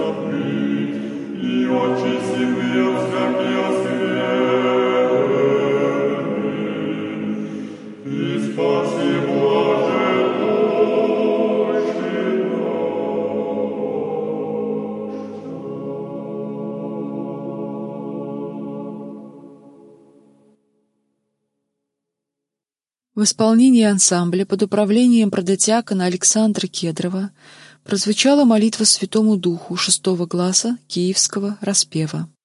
В исполнении ансамбля под управлением продотиакона Александра Кедрова прозвучала молитва Святому Духу шестого гласа Киевского распева.